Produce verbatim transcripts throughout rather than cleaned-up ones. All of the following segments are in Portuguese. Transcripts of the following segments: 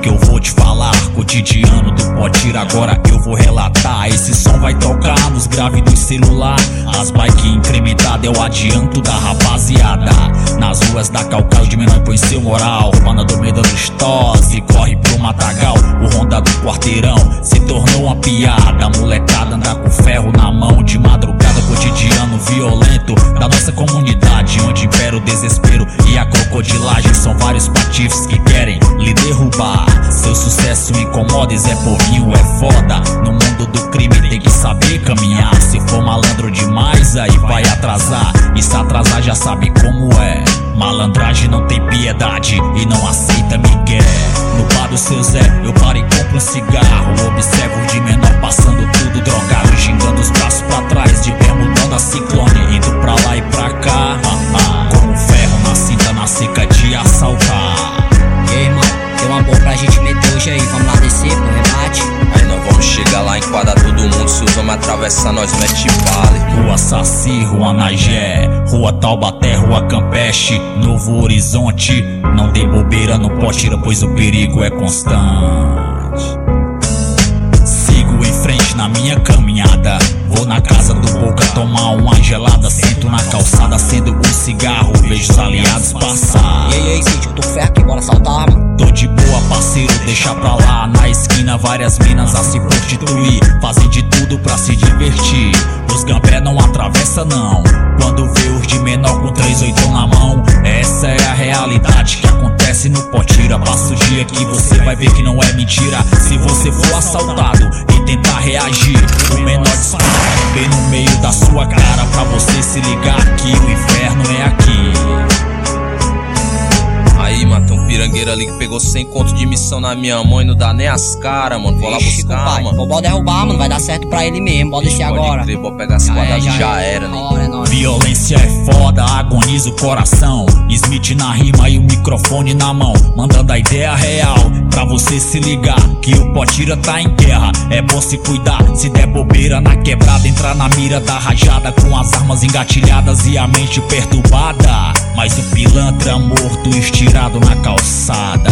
que eu vou te falar. Cotidiano do Potira, agora eu vou relatar. Esse som vai tocar nos graves do celular. As bike incrementadas é o adianto da rapaziada. Nas ruas da Calcaia de menor põe seu moral. Roubando a dormida dos tos e corre pro matagal. O Honda do quarteirão se tornou uma piada. A molecada anda com ferro na mão de madrugada. Cotidiano violento da nossa comunidade, onde impera o desespero e a crocodilagem. São vários patifes que querem lhe derrubar. Seu sucesso incomoda e Zé Povinho é foda. No mundo do crime tem que saber caminhar. Se for malandro demais aí vai atrasar. E se atrasar já sabe como é. Malandragem não tem piedade e não aceita migué. No bar do seu Zé eu paro e compro um cigarro. Observo de menor passando tudo drogado, gingando os braços pra trás, de bermudão da Ciclone, indo pra lá e pra cá, ah, ah, com um ferro na cinta, na seca de assaltar. E aí, irmão, tem uma boa pra gente meter hoje aí, vamos lá descer pro rebate. Aí nós vamos chegar lá, enquadrar todo mundo. Se os homens atravessar, nós mete vale. Rua Saci, Rua Nagé, Rua Taubaté, Rua Campeche, Novo Horizonte. Não tem bobeira no Potira, pois o perigo é constante. Sigo em frente na minha caminhada. Vou na casa do Boca tomar uma gelada. Sento na calçada, acendo um cigarro, vejo os aliados passar. E aí, e aí, Cid, eu tô com ferro aqui, bora saltar, mano. Tô de boa, parceiro, deixa pra lá. Na esquina várias minas a se prostituir, fazem de tudo pra se divertir. Os gambé não atravessa não, quando vê os de menor com três oitão na mão. Essa é a realidade que acontece no Potira. Passa o dia que você vai ver que não é mentira. Se você for assaltado e tentar reagir, o menor dispara bem no meio da sua cara, pra você se ligar que o inferno é aqui. Aí, mano, tem um pirangueiro ali que pegou cem conto de missão na minha mão e não dá nem as caras, mano. Vou lá Ixi, buscar, compadre, mano. Vou bora derrubar, mano, vai dar certo pra ele mesmo, bora descer agora. Crer, vou pegar esse quadrado, já, já era, né? Hora, é nóis. Violência é foda, agoniza o coração. Smith na rima e o microfone na mão, mandando a ideia real pra você se ligar que o Potira tá em guerra. É bom se cuidar, se der bobeira na quebrada, entrar na mira da rajada com as armas engatilhadas e a mente perturbada. Mas o pilantra morto estirado na calçada.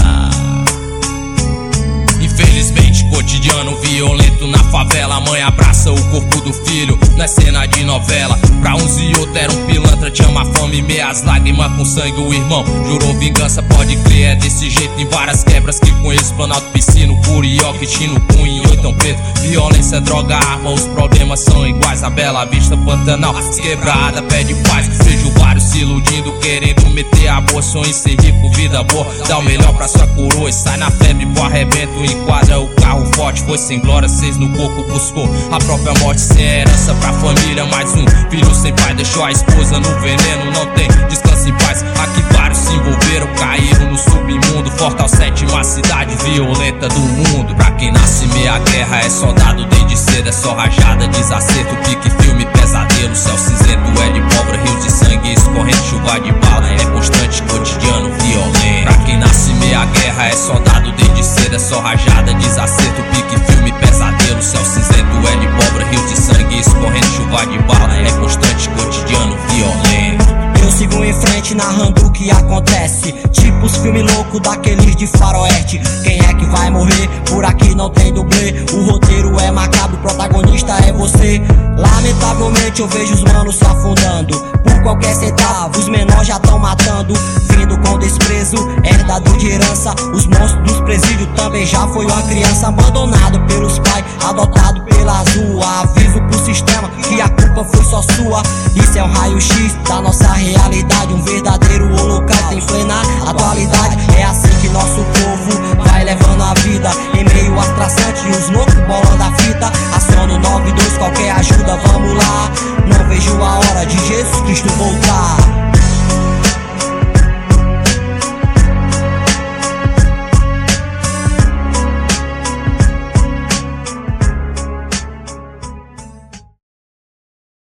Infelizmente, cotidiano violento na favela. A mãe abraça o corpo do filho, não é cena de novela. Pra uns e outros era um pilantra, te ama fome, meias lágrimas com sangue. O irmão jurou vingança, pode crer, é desse jeito em várias quebras que conheço. Planalto, Piscino, Curió, Quitino, Cunha e Oitão Preto. Violência, droga, arma, os problemas são iguais. A Bela Vista, Pantanal, quebrada, pede paz. Vejo vários se iludindo, querendo meter a boa. Sonho em ser rico, vida boa, dá o melhor pra sua coroa e sai na febre pro arrebento. Enquadra o carro forte, foi sem glória, seis no coco buscou a própria morte. Sem herança pra família, mais um filho sem pai, deixou a esposa no veneno, não tem descanso em paz. Aqui vários se envolveram, caíram no submundo. Fortal, sétima cidade violenta do mundo. Pra quem nasce meia guerra é soldado desde cedo, é só rajada, desacerto, pique, filme, pesadelo. Céu cinzento é de pólvora, rios de sangue escorrendo, chuva de bala, é constante, cotidiano violento. Pra quem nasce meia guerra é soldado desde cedo, é só rajada, desacerto, pique, filme, pesadelo. Céu cinzento é de pólvora, rios de sangue escorrendo, chuva de bala, é constante, cotidiano violento. Eu sigo em frente narrando o que acontece, tipo os filmes loucos daqueles de faroeste. Quem é que vai morrer? Por aqui não tem dublê. O roteiro é macabro, o protagonista é você. Lamentavelmente eu vejo os manos se afundando. Por qualquer centavo, os menores já tão matando. Vindo com desprezo, herdado de herança. Os monstros dos presídios também já foi uma criança. Abandonado pelos pais, adotado pela azul. Aviso pro sistema que a culpa foi só sua. Isso é um raio-x da nossa realidade, um verdadeiro holocausto. Tem